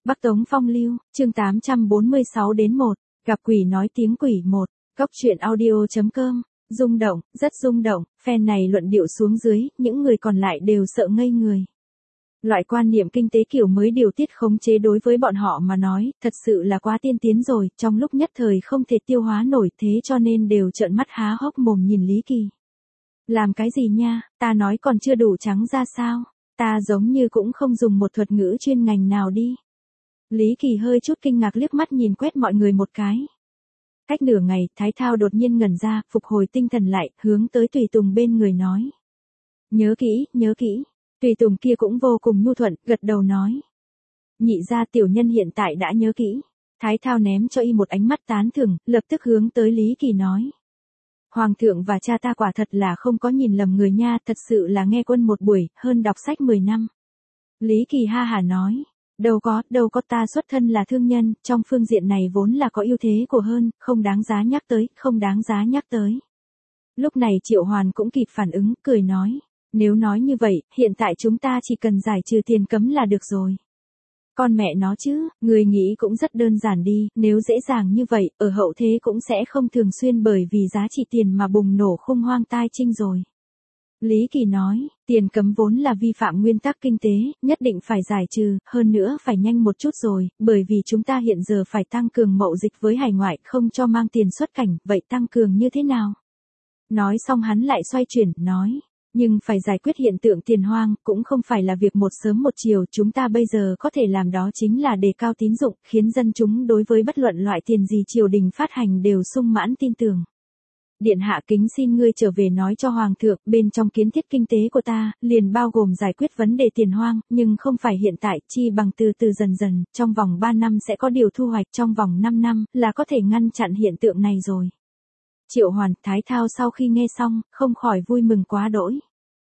Bắc Tống Phong Lưu, chương 846 đến 1, gặp quỷ nói tiếng quỷ 1, góc truyện audio.com, rung động, rất rung động, phen này luận điệu xuống dưới, những người còn lại đều sợ ngây người. Loại quan niệm kinh tế kiểu mới điều tiết khống chế đối với bọn họ mà nói, thật sự là quá tiên tiến rồi, trong lúc nhất thời không thể tiêu hóa nổi thế cho nên đều trợn mắt há hốc mồm nhìn Lý Kỳ. Làm cái gì nha, ta nói còn chưa đủ trắng ra sao, ta giống như cũng không dùng một thuật ngữ chuyên ngành nào đi. Lý Kỳ hơi chút kinh ngạc liếc mắt nhìn quét mọi người một cái. Cách nửa ngày, Thái Thao đột nhiên ngẩn ra, phục hồi tinh thần lại, hướng tới Tùy Tùng bên người nói. Nhớ kỹ, nhớ kỹ. Tùy Tùng kia cũng vô cùng nhu thuận, gật đầu nói. Nhị gia tiểu nhân hiện tại đã nhớ kỹ. Thái Thao ném cho y một ánh mắt tán thưởng, lập tức hướng tới Lý Kỳ nói. Hoàng thượng và cha ta quả thật là không có nhìn lầm người nha, thật sự là nghe quân một buổi, hơn đọc sách 10 năm. Lý Kỳ ha hả nói. Đâu có ta xuất thân là thương nhân, trong phương diện này vốn là có ưu thế của hơn, không đáng giá nhắc tới, không đáng giá nhắc tới. Lúc này Triệu Hoàn cũng kịp phản ứng, cười nói. Nếu nói như vậy, hiện tại chúng ta chỉ cần giải trừ tiền cấm là được rồi. Con mẹ nó chứ, người nghĩ cũng rất đơn giản đi, nếu dễ dàng như vậy, ở hậu thế cũng sẽ không thường xuyên bởi vì giá trị tiền mà bùng nổ khung hoang tai chinh rồi. Lý Kỳ nói, tiền cấm vốn là vi phạm nguyên tắc kinh tế, nhất định phải giải trừ, hơn nữa phải nhanh một chút rồi, bởi vì chúng ta hiện giờ phải tăng cường mậu dịch với hải ngoại, không cho mang tiền xuất cảnh, vậy tăng cường như thế nào? Nói xong hắn lại xoay chuyển, nói. Nhưng phải giải quyết hiện tượng tiền hoang, cũng không phải là việc một sớm một chiều, chúng ta bây giờ có thể làm đó chính là đề cao tín dụng, khiến dân chúng đối với bất luận loại tiền gì triều đình phát hành đều sung mãn tin tưởng. Điện hạ kính xin ngươi trở về nói cho Hoàng thượng, bên trong kiến thiết kinh tế của ta, liền bao gồm giải quyết vấn đề tiền hoang, nhưng không phải hiện tại, chi bằng từ từ dần dần, trong vòng 3 năm sẽ có điều thu hoạch, trong vòng 5 năm, là có thể ngăn chặn hiện tượng này rồi. Triệu Hoàn, Thái Thao sau khi nghe xong, không khỏi vui mừng quá đỗi.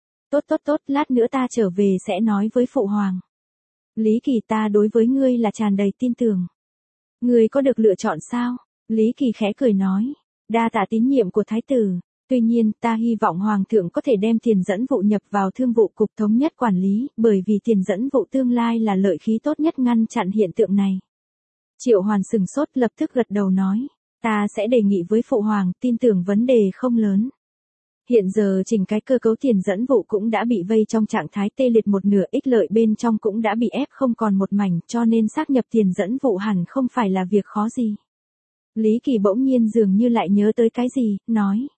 Tốt, lát nữa ta trở về sẽ nói với Phụ Hoàng. Lý Kỳ ta đối với ngươi là tràn đầy tin tưởng. Ngươi có được lựa chọn sao? Lý Kỳ khẽ cười nói. Đa tạ tín nhiệm của Thái tử. Tuy nhiên, ta hy vọng Hoàng thượng có thể đem tiền dẫn vụ nhập vào thương vụ cục thống nhất quản lý, bởi vì tiền dẫn vụ tương lai là lợi khí tốt nhất ngăn chặn hiện tượng này. Triệu Hoàn sừng sốt lập tức gật đầu nói. Ta sẽ đề nghị với Phụ Hoàng, tin tưởng vấn đề không lớn. Hiện giờ chỉnh cái cơ cấu tiền dẫn vụ cũng đã bị vây trong trạng thái tê liệt một nửa, ích lợi bên trong cũng đã bị ép không còn một mảnh, cho nên xác nhập tiền dẫn vụ hẳn không phải là việc khó gì. Lý Kỳ bỗng nhiên dường như lại nhớ tới cái gì, nói.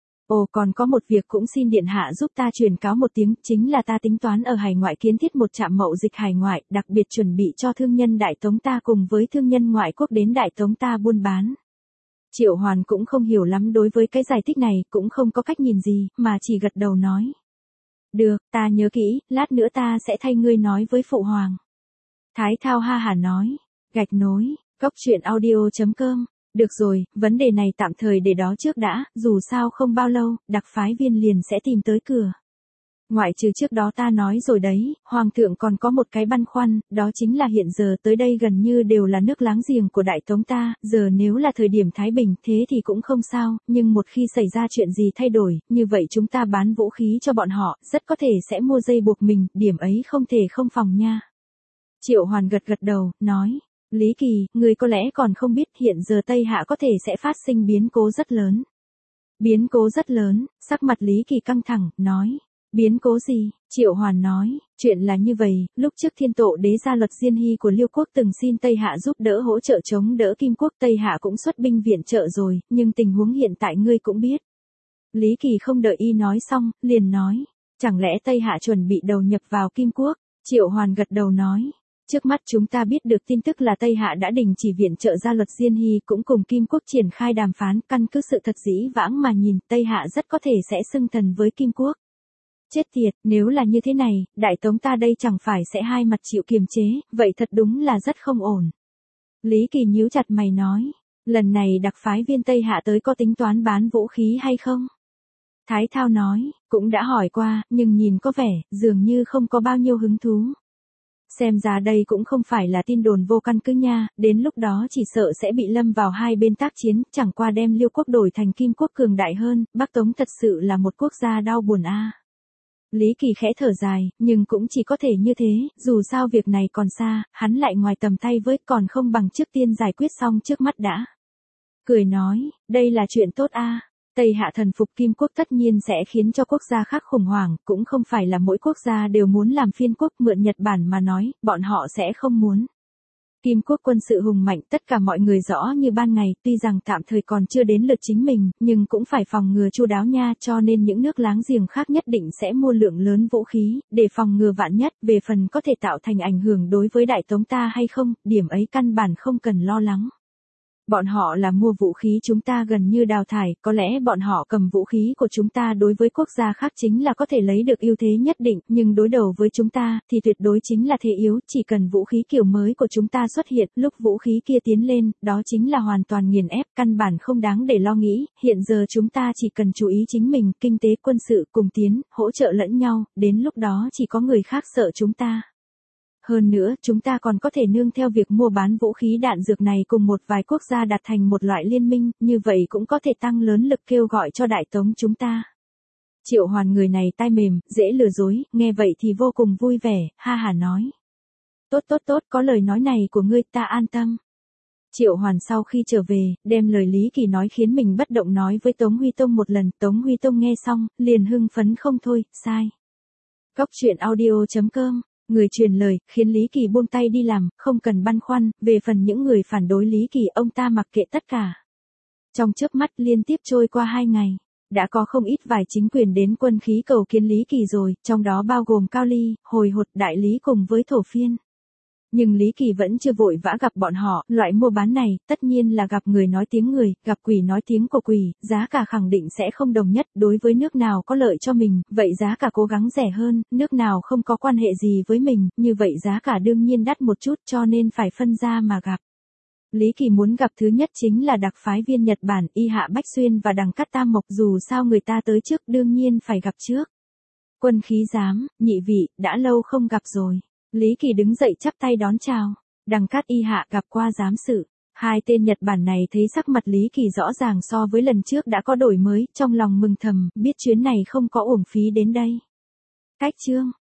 Ồ còn có một việc cũng xin điện hạ giúp ta truyền cáo một tiếng, chính là ta tính toán ở hải ngoại kiến thiết một trạm mậu dịch hải ngoại, đặc biệt chuẩn bị cho thương nhân Đại Tống ta cùng với thương nhân ngoại quốc đến Đại Tống ta buôn bán. Triệu Hoàn cũng không hiểu lắm đối với cái giải thích này, cũng không có cách nhìn gì, mà chỉ gật đầu nói. Được, ta nhớ kỹ, lát nữa ta sẽ thay ngươi nói với Phụ Hoàng. Thái Thao ha hả nói. Gạch nối, góc truyện audio.com. Được rồi, vấn đề này tạm thời để đó trước đã, dù sao không bao lâu, đặc phái viên liền sẽ tìm tới cửa. Ngoại trừ trước đó ta nói rồi đấy, Hoàng thượng còn có một cái băn khoăn, đó chính là hiện giờ tới đây gần như đều là nước láng giềng của Đại Tống ta, giờ nếu là thời điểm Thái Bình thế thì cũng không sao, nhưng một khi xảy ra chuyện gì thay đổi, như vậy chúng ta bán vũ khí cho bọn họ, rất có thể sẽ mua dây buộc mình, điểm ấy không thể không phòng nha. Triệu Hoàn gật đầu, nói. Lý Kỳ, người có lẽ còn không biết hiện giờ Tây Hạ có thể sẽ phát sinh biến cố rất lớn. Biến cố rất lớn, sắc mặt Lý Kỳ căng thẳng, nói. Biến cố gì? Triệu Hoàn nói, chuyện là như vậy, lúc trước Thiên Tổ đế ra luật Diên Hy của Liêu quốc từng xin Tây Hạ giúp đỡ hỗ trợ chống đỡ Kim quốc, Tây Hạ cũng xuất binh viện trợ rồi, nhưng tình huống hiện tại ngươi cũng biết. Lý Kỳ không đợi y nói xong, liền nói, chẳng lẽ Tây Hạ chuẩn bị đầu nhập vào Kim quốc? Triệu Hoàn gật đầu nói. Trước mắt chúng ta biết được tin tức là Tây Hạ đã đình chỉ viện trợ ra luật Diên Hy cũng cùng Kim quốc triển khai đàm phán, căn cứ sự thật dĩ vãng mà nhìn, Tây Hạ rất có thể sẽ xưng thần với Kim quốc. Chết tiệt, nếu là như thế này, Đại Tống ta đây chẳng phải sẽ hai mặt chịu kiềm chế, vậy thật đúng là rất không ổn. Lý Kỳ nhíu chặt mày nói, lần này đặc phái viên Tây Hạ tới có tính toán bán vũ khí hay không? Thái Thao nói, cũng đã hỏi qua, nhưng nhìn có vẻ, dường như không có bao nhiêu hứng thú. Xem ra đây cũng không phải là tin đồn vô căn cứ nha, đến lúc đó chỉ sợ sẽ bị lâm vào hai bên tác chiến, chẳng qua đem Liêu quốc đổi thành Kim quốc cường đại hơn, Bắc Tống thật sự là một quốc gia đau buồn a. Lý Kỳ khẽ thở dài, nhưng cũng chỉ có thể như thế, dù sao việc này còn xa, hắn lại ngoài tầm tay với, còn không bằng trước tiên giải quyết xong trước mắt đã. Cười nói, đây là chuyện tốt a. Tây Hạ thần phục Kim quốc tất nhiên sẽ khiến cho quốc gia khác khủng hoảng, cũng không phải là mỗi quốc gia đều muốn làm phiên quốc, mượn Nhật Bản mà nói, bọn họ sẽ không muốn. Kim quốc quân sự hùng mạnh, tất cả mọi người rõ như ban ngày, tuy rằng tạm thời còn chưa đến lượt chính mình, nhưng cũng phải phòng ngừa chu đáo nha, cho nên những nước láng giềng khác nhất định sẽ mua lượng lớn vũ khí, để phòng ngừa vạn nhất, về phần có thể tạo thành ảnh hưởng đối với Đại Tống ta hay không, điểm ấy căn bản không cần lo lắng. Bọn họ là mua vũ khí chúng ta gần như đào thải, có lẽ bọn họ cầm vũ khí của chúng ta đối với quốc gia khác chính là có thể lấy được ưu thế nhất định, nhưng đối đầu với chúng ta, thì tuyệt đối chính là thế yếu, chỉ cần vũ khí kiểu mới của chúng ta xuất hiện, lúc vũ khí kia tiến lên, đó chính là hoàn toàn nghiền ép, căn bản không đáng để lo nghĩ, hiện giờ chúng ta chỉ cần chú ý chính mình, kinh tế quân sự cùng tiến, hỗ trợ lẫn nhau, đến lúc đó chỉ có người khác sợ chúng ta. Hơn nữa, chúng ta còn có thể nương theo việc mua bán vũ khí đạn dược này cùng một vài quốc gia đạt thành một loại liên minh, như vậy cũng có thể tăng lớn lực kêu gọi cho Đại Tống chúng ta. Triệu Hoàn người này tai mềm, dễ lừa dối, nghe vậy thì vô cùng vui vẻ, ha hả nói. Tốt, có lời nói này của ngươi ta an tâm. Triệu Hoàn sau khi trở về, đem lời Lý Kỳ nói khiến mình bất động nói với Tống Huy Tông một lần, Tống Huy Tông nghe xong, liền hưng phấn không thôi, sai. Cóc truyện audio.com Người truyền lời, khiến Lý Kỳ buông tay đi làm, không cần băn khoăn, về phần những người phản đối Lý Kỳ ông ta mặc kệ tất cả. Trong chớp mắt liên tiếp trôi qua 2 ngày, đã có không ít vài chính quyền đến quân khí cầu kiến Lý Kỳ rồi, trong đó bao gồm Cao Ly, Hồi Hột, Đại Lý cùng với Thổ Phiên. Nhưng Lý Kỳ vẫn chưa vội vã gặp bọn họ, loại mua bán này, tất nhiên là gặp người nói tiếng người, gặp quỷ nói tiếng của quỷ, giá cả khẳng định sẽ không đồng nhất, đối với nước nào có lợi cho mình, vậy giá cả cố gắng rẻ hơn, nước nào không có quan hệ gì với mình, như vậy giá cả đương nhiên đắt một chút cho nên phải phân ra mà gặp. Lý Kỳ muốn gặp thứ nhất chính là đặc phái viên Nhật Bản, Y Hạ Bách Xuyên và Đằng Cát Tam Mộc, dù sao người ta tới trước đương nhiên phải gặp trước. Quân khí giám, nhị vị, đã lâu không gặp rồi. Lý Kỳ đứng dậy chắp tay đón chào. Đằng Cát Y Hạ gặp qua giám sự. Hai tên Nhật Bản này thấy sắc mặt Lý Kỳ rõ ràng so với lần trước đã có đổi mới, trong lòng mừng thầm, biết chuyến này không có uổng phí đến đây. Cách chương